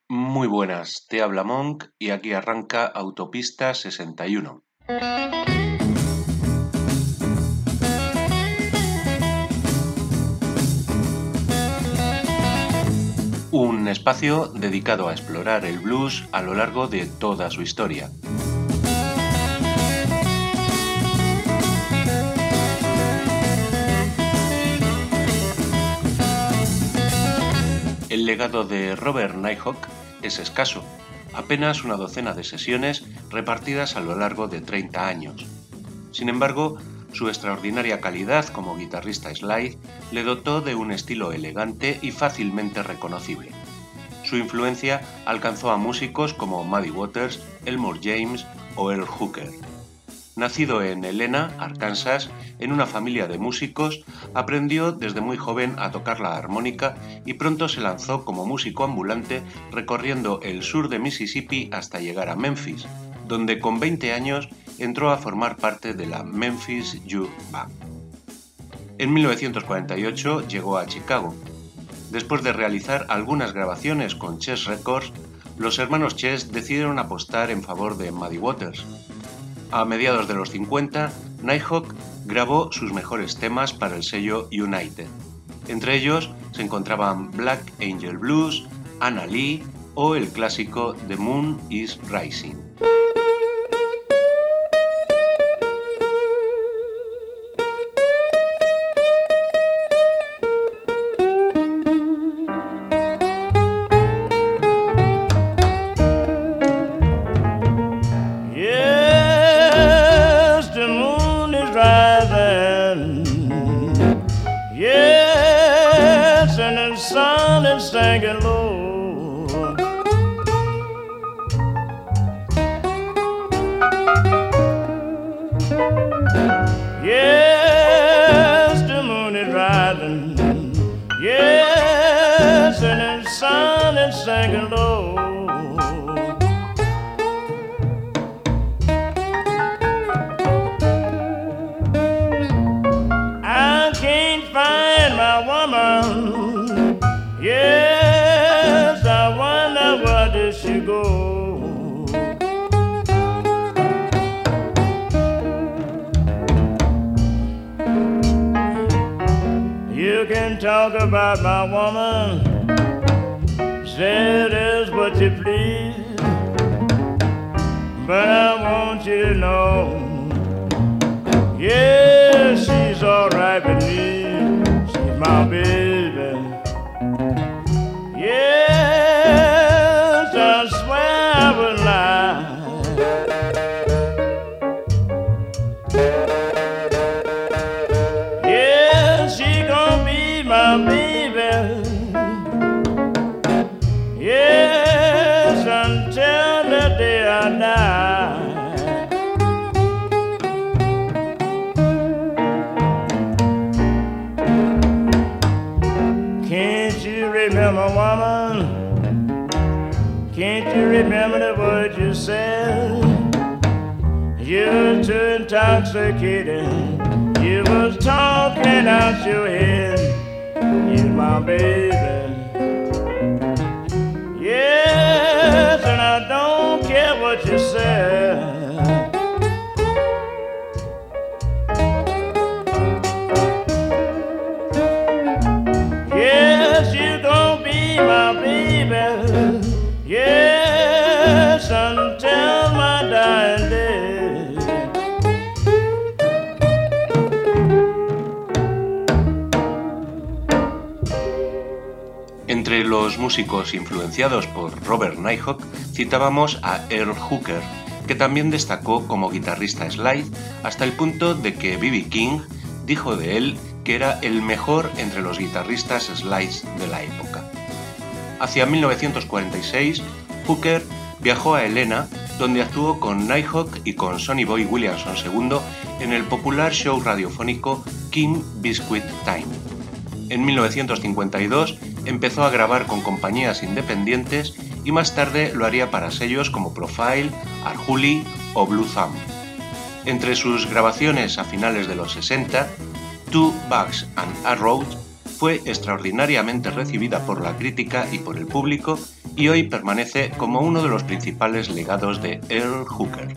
Muy buenas, te habla Monk y aquí arranca Autopista 61. Un espacio dedicado a explorar el blues a lo largo de toda su historia. El legado de Robert Nighthawk es escaso, apenas una docena de sesiones repartidas a lo largo de 30 años. Sin embargo, su extraordinaria calidad como guitarrista slide le dotó de un estilo elegante y fácilmente reconocible. Su influencia alcanzó a músicos como Muddy Waters, Elmore James o Earl Hooker. Nacido en Helena, Arkansas, en una familia de músicos, aprendió desde muy joven a tocar la armónica y pronto se lanzó como músico ambulante recorriendo el sur de Mississippi hasta llegar a Memphis, donde con 20 años entró a formar parte de la Memphis Youth Band. En 1948 llegó a Chicago. Después de realizar algunas grabaciones con Chess Records, los hermanos Chess decidieron apostar en favor de Muddy Waters. A mediados de los 50, Nighthawk grabó sus mejores temas para el sello United. Entre ellos se encontraban Black Angel Blues, Anna Lee o el clásico The Moon is Rising. Singing low. Yes, the moon is rising. Yes, and the sun is sinking low. I can't find my woman. Yes, I wonder where did she go? You can talk about my woman, say it is what you please, but I want you to know, yes, she's all right with me, she's my baby. Yes, I swear I would lie. Yes, she gon' be my baby. Yes, until the day I die. Can't you remember, woman? Can't you remember the words you said? You were too intoxicated. You was talking out your head. You my baby. Yes, and I don't care what you said. Yes, you gon' be my baby. Yes, until my dying day. Entre los músicos influenciados por Robert Nighthawk citábamos a Earl Hooker, que también destacó como guitarrista slide hasta el punto de que B.B. King dijo de él que era el mejor entre los guitarristas slides de la época. Hacia 1946, Hooker viajó a Helena, donde actuó con Nighthawk y con Sonny Boy Williamson II en el popular show radiofónico King Biscuit Time. En 1952 empezó a grabar con compañías independientes y más tarde lo haría para sellos como Profile, Arhoolie o Blue Thumb. Entre sus grabaciones a finales de los 60, Two Bucks and a Road Fue extraordinariamente recibida por la crítica y por el público y hoy permanece como uno de los principales legados de Earl Hooker.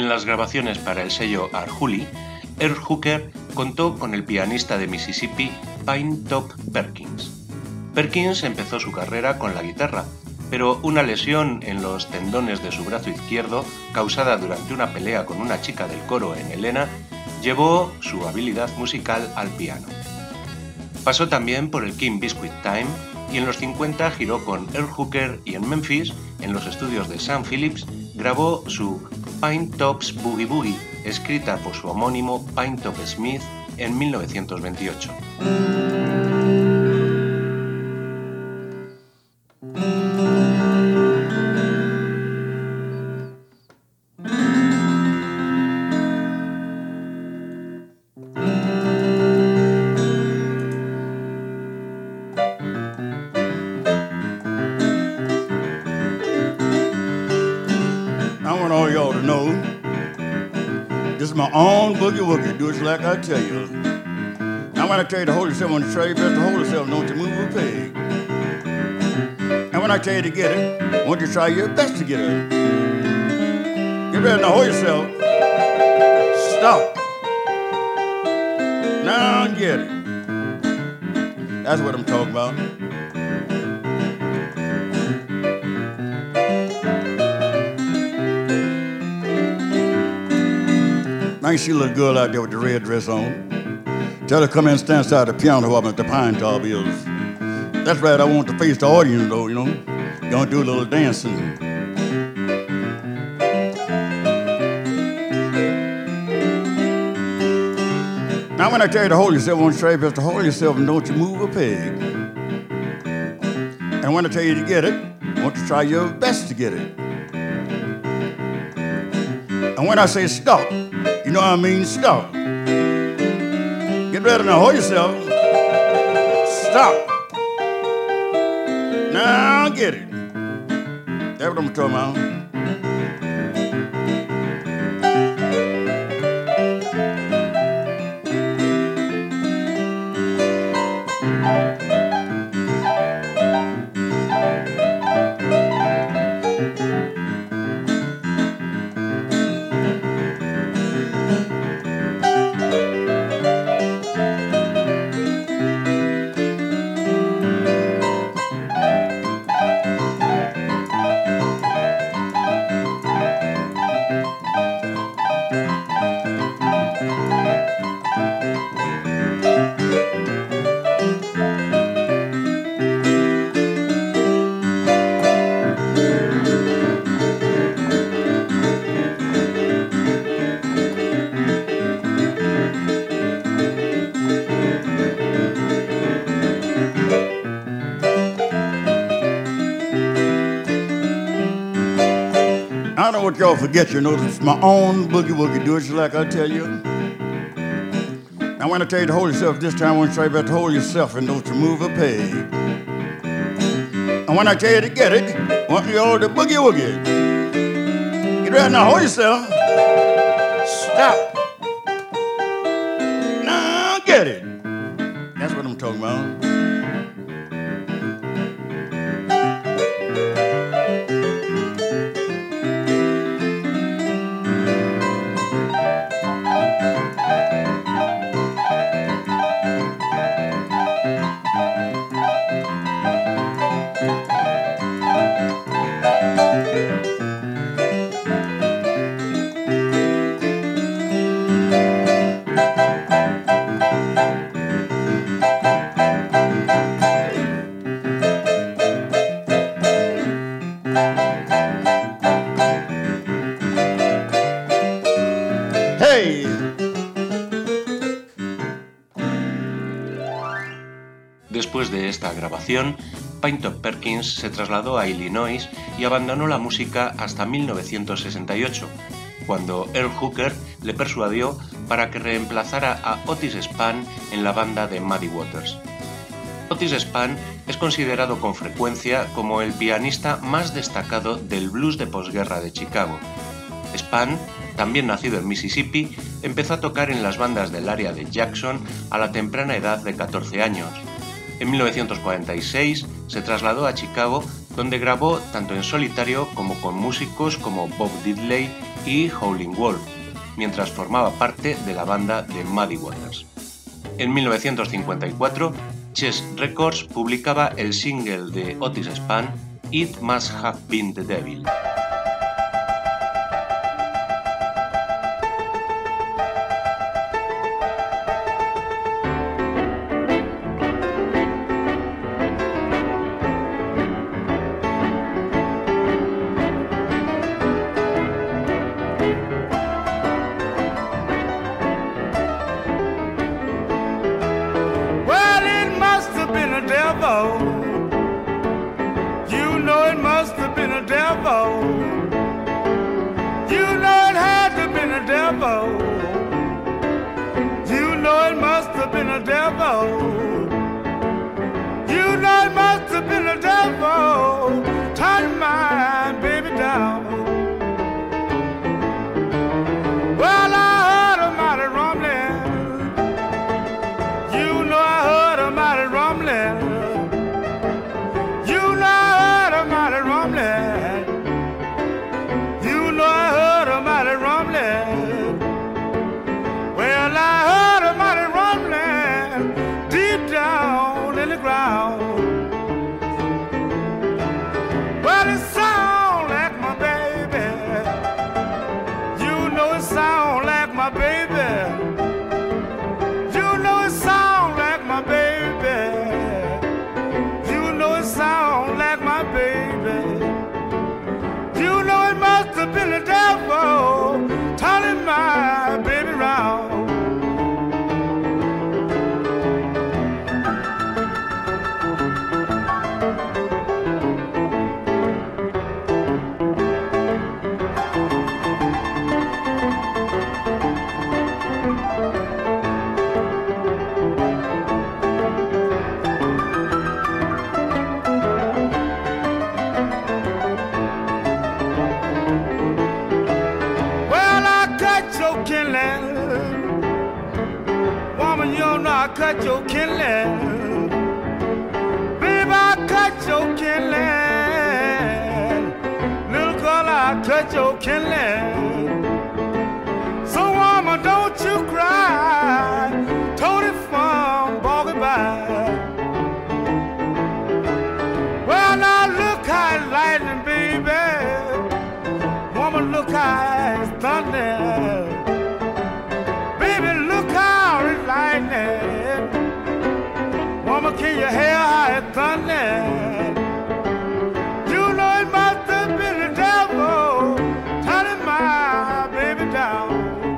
En las grabaciones para el sello Arhoolie, Earl Hooker contó con el pianista de Mississippi Pinetop Perkins. Perkins empezó su carrera con la guitarra, pero una lesión en los tendones de su brazo izquierdo, causada durante una pelea con una chica del coro en Helena, llevó su habilidad musical al piano. Pasó también por el King Biscuit Time y en los 50 giró con Earl Hooker y en Memphis, en los estudios de Sam Phillips, grabó su Pinetop's Boogie Boogie, escrita por su homónimo Pinetop Smith en 1928. My own boogie woogie, do it like I tell you. Now when I tell you to hold yourself on the tray, you best to hold yourself, don't you move a peg. And when I tell you to get it, won't you try your best to get it? Get ready to hold yourself. Stop. Now get it. That's what I'm talking about. Now you see a little girl out there with the red dress on. Tell her to come in and stand beside the piano while the pine top is. That's right, I want to face the audience though, you know. Gonna do a little dancing. Now when I tell you to hold yourself on the tray, just to hold yourself and don't you move a peg. And when I tell you to get it, want to try your best to get it. And when I say stop, you know what I mean? Stop. Get ready now. Hold yourself. Stop. Now get it. That's what I'm talking about. I don't want y'all to forget, you know, it's my own boogie woogie, do it just like I tell you. Now when I tell you to hold yourself this time, I want you to try to hold yourself and don't you move a peg. And when I tell you to get it, I want you all to boogie woogie. Get ready now, hold yourself. Stop. Now get it. That's what I'm talking about. Después de esta grabación, Pinetop Perkins se trasladó a Illinois y abandonó la música hasta 1968, cuando Earl Hooker le persuadió para que reemplazara a Otis Spann en la banda de Muddy Waters. Otis Spann es considerado con frecuencia como el pianista más destacado del blues de posguerra de Chicago. Spann, también nacido en Mississippi, empezó a tocar en las bandas del área de Jackson a la temprana edad de 14 años. En 1946 se trasladó a Chicago, donde grabó tanto en solitario como con músicos como Bob Diddley y Howlin' Wolf, mientras formaba parte de la banda de Muddy Waters. En 1954, Chess Records publicaba el single de Otis Spann, It Must Have Been the Devil. You know it must have been a devil. You know it had to have been a devil. You know it must have been a devil. You know it must have been a devil. Turn my baby down. Well, I heard a mighty rumbling. You know I heard a mighty rumbling. Well, I heard a mighty rumbling deep down in the ground. Well, it sound like my baby. You know it sound like my baby. You know it sound like my baby. You know it sound like my baby. You know it must have been the devil turning my baby round. I cut your kindling, baby, I cut your kindling, little girl, I cut your kindling. So woman, don't you cry, Tony from Boggy by. Well, now look how it's lightning, baby, woman, look how it's thunder. Woman, can you hear how it thundering? You know it must have been the devil turning my baby down.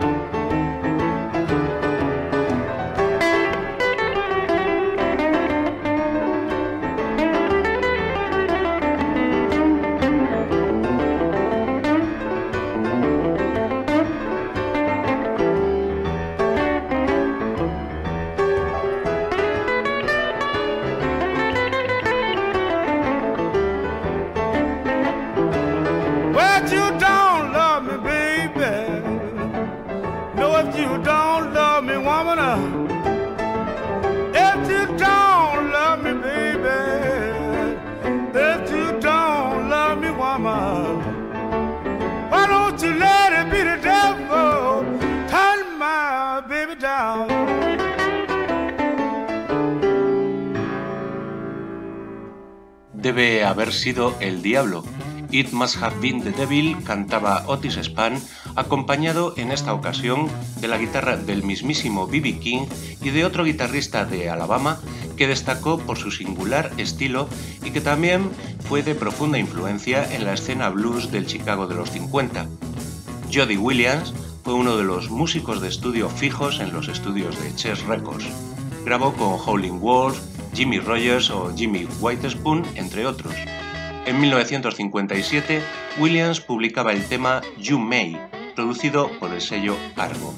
You don't love me, woman. If you don't love me, baby. If you don't love me, woman. Why don't you let it be the devil turn my baby down? Debe haber sido el diablo. It Must Have Been the Devil cantaba Otis Spann, acompañado en esta ocasión de la guitarra del mismísimo B.B. King y de otro guitarrista de Alabama que destacó por su singular estilo y que también fue de profunda influencia en la escena blues del Chicago de los 50. Jody Williams fue uno de los músicos de estudio fijos en los estudios de Chess Records. Grabó con Howlin' Wolf, Jimmy Rogers o Jimmy Witherspoon, entre otros. En 1957, Williams publicaba el tema You May, producido por el sello Argo.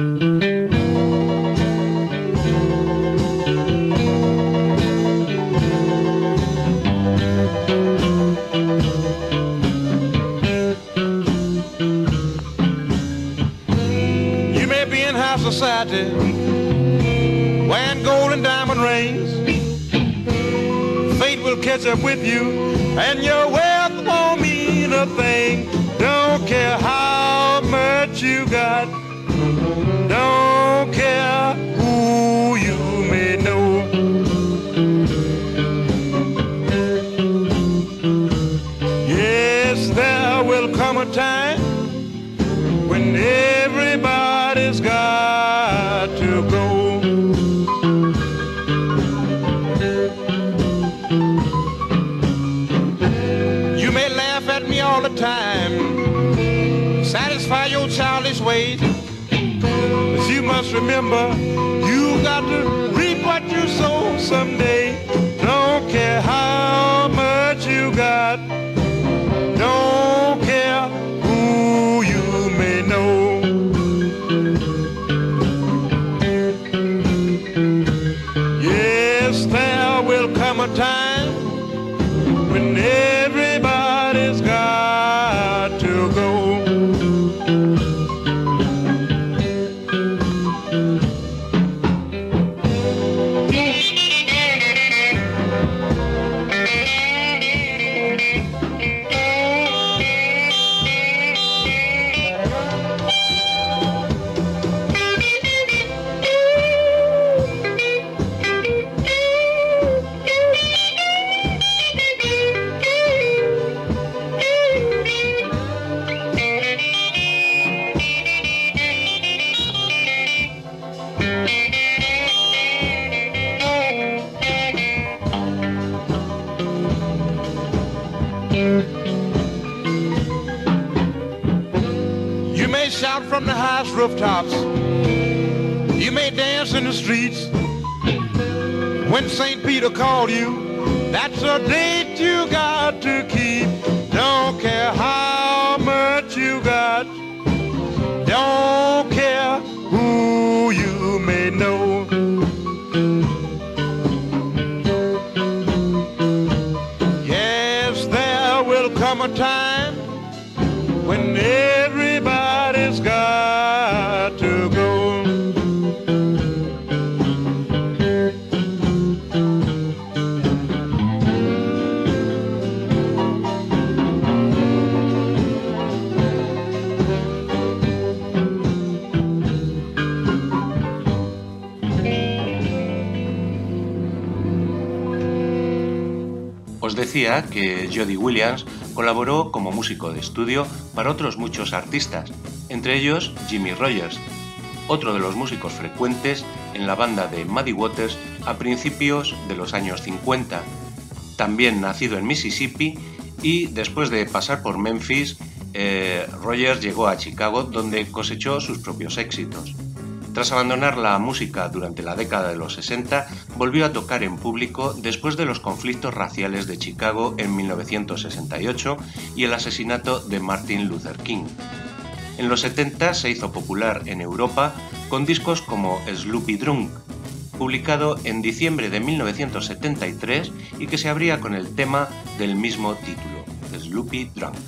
You may be in high society, wearing gold and diamond rings. Fate will will catch up with you, and your wealth won't mean a thing. Don't care how much you got, don't care who you may know. Yes, there will come a time when everybody's got to go. You may laugh at me all the time, satisfy your childish ways, but you must remember, you got to reap what you sow someday. Don't care how much you got, don't care who you may know. Yes, there will come a time when everybody's got to go. You may shout from the highest rooftops, you may dance in the streets. When St. Peter called you, that's a date you got to keep. Don't care how much you got, don't care who you may know. Yes, there will come a time when everybody's got to go. Os decía que Jody Williams colaboró como músico de estudio para otros muchos artistas, entre ellos Jimmie Rodgers, otro de los músicos frecuentes en la banda de Muddy Waters a principios de los años 50, también nacido en Mississippi, y después de pasar por Memphis, Rodgers llegó a Chicago, donde cosechó sus propios éxitos. Tras abandonar la música durante la década de los 60, volvió a tocar en público después de los conflictos raciales de Chicago en 1968 y el asesinato de Martin Luther King. En los 70 se hizo popular en Europa con discos como Sloopy Drunk, publicado en diciembre de 1973 y que se abría con el tema del mismo título, Sloopy Drunk.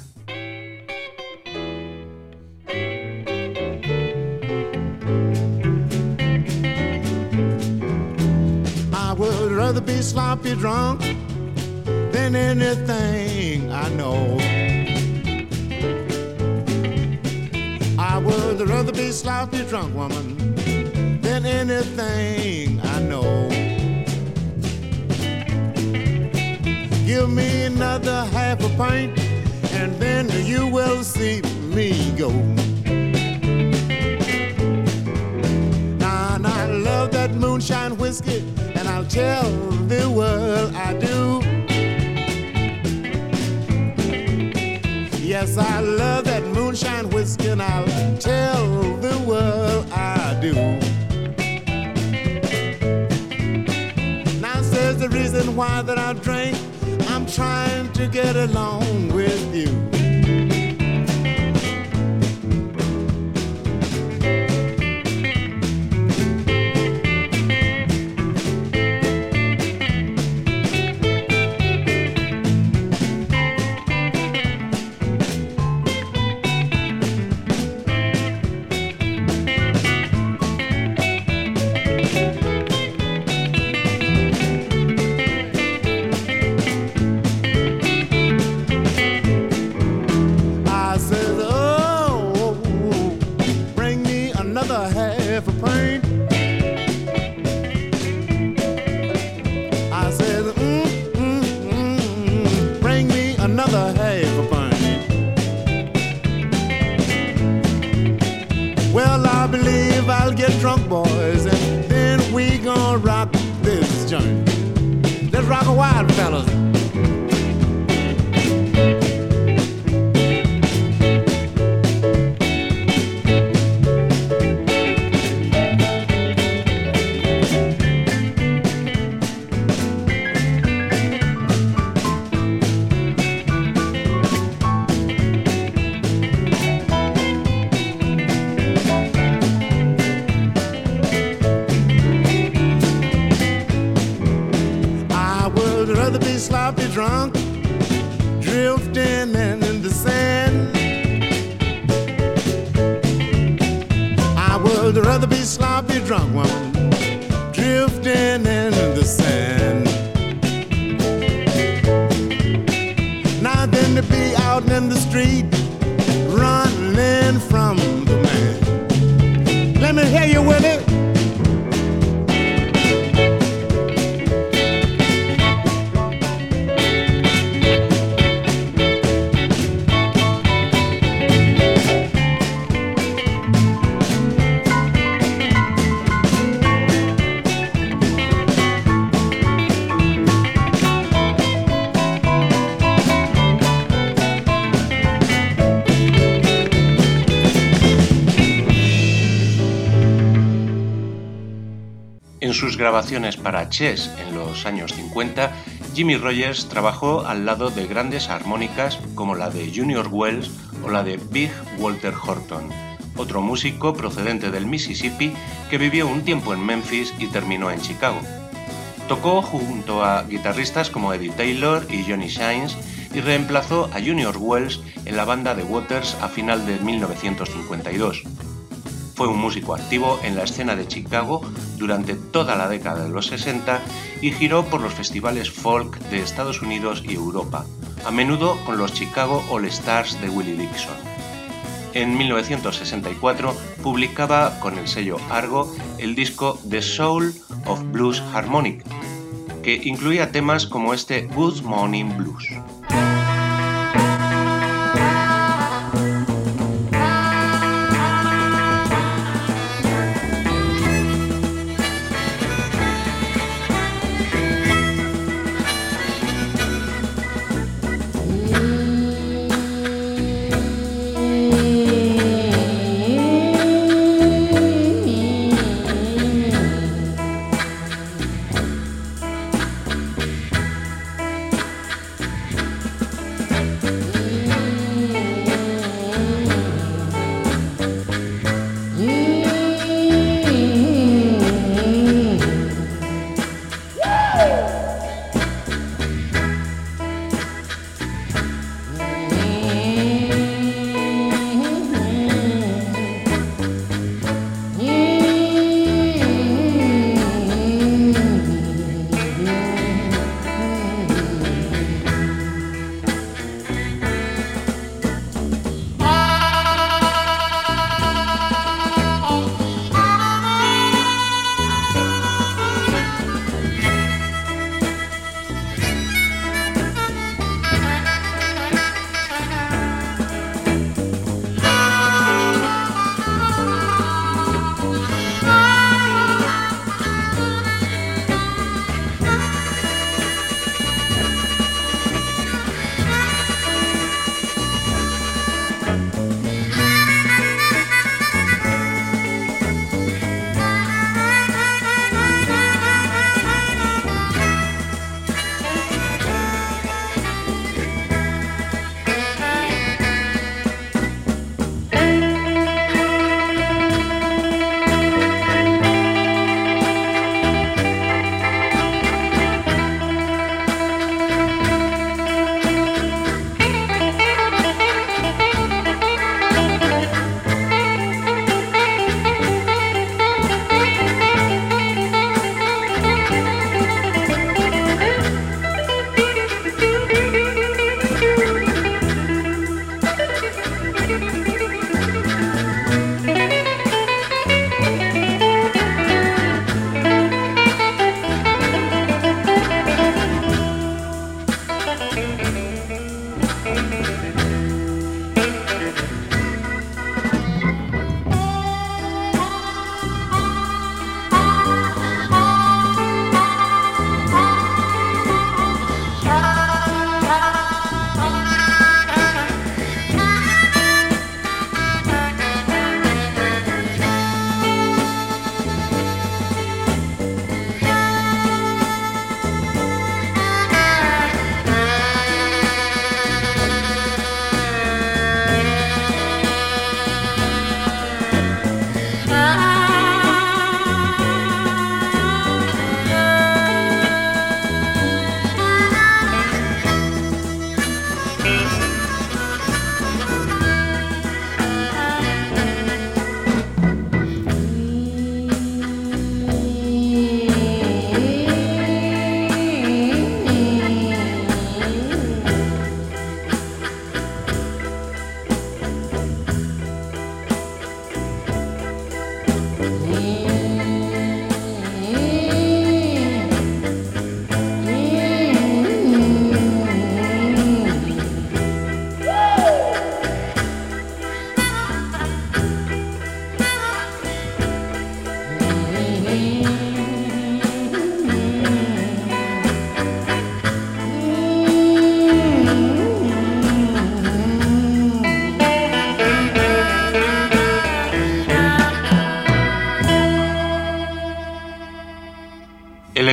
Would rather be sloppy drunk than anything I know. I would rather be sloppy drunk, woman, than anything I know. Give me another half a pint, and then you will see me go. Now I love that moonshine whiskey, and I'll tell the world I do. Yes, I love that moonshine whiskey, and I'll tell the world I do. Now says the reason why that I drink, I'm trying to get along with you. Well, I believe I'll get drunk, boys, and then we gonna rock this joint. Let's rock a while, fellas. Sloppy drunk, drifting in the sand. I would rather be sloppy drunk, woman, drifting in the sand. Now than to be out in the street, running from the man. Let me hear you with it. En sus grabaciones para Chess en los años 50, Jimmie Rodgers trabajó al lado de grandes armónicas como la de Junior Wells o la de Big Walter Horton, otro músico procedente del Mississippi que vivió un tiempo en Memphis y terminó en Chicago. Tocó junto a guitarristas como Eddie Taylor y Johnny Shines y reemplazó a Junior Wells en la banda de Waters a final de 1952. Fue un músico activo en la escena de Chicago durante toda la década de los 60 y giró por los festivales folk de Estados Unidos y Europa, a menudo con los Chicago All Stars de Willie Dixon. En 1964 publicaba con el sello Argo el disco The Soul of Blues Harmonic, que incluía temas como este Good Morning Blues.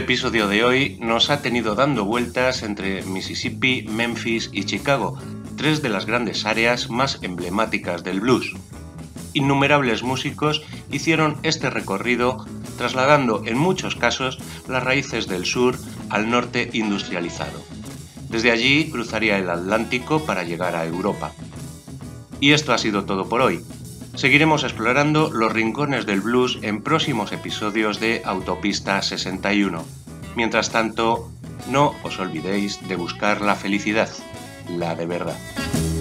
episodio de hoy nos ha tenido dando vueltas entre Mississippi, Memphis y Chicago, tres de las grandes áreas más emblemáticas del blues. Innumerables músicos hicieron este recorrido, trasladando en muchos casos las raíces del sur al norte industrializado. Desde allí cruzaría el Atlántico para llegar a Europa. Y esto ha sido todo por hoy. Seguiremos explorando los rincones del blues en próximos episodios de Autopista 61. Mientras tanto, no os olvidéis de buscar la felicidad, la de verdad.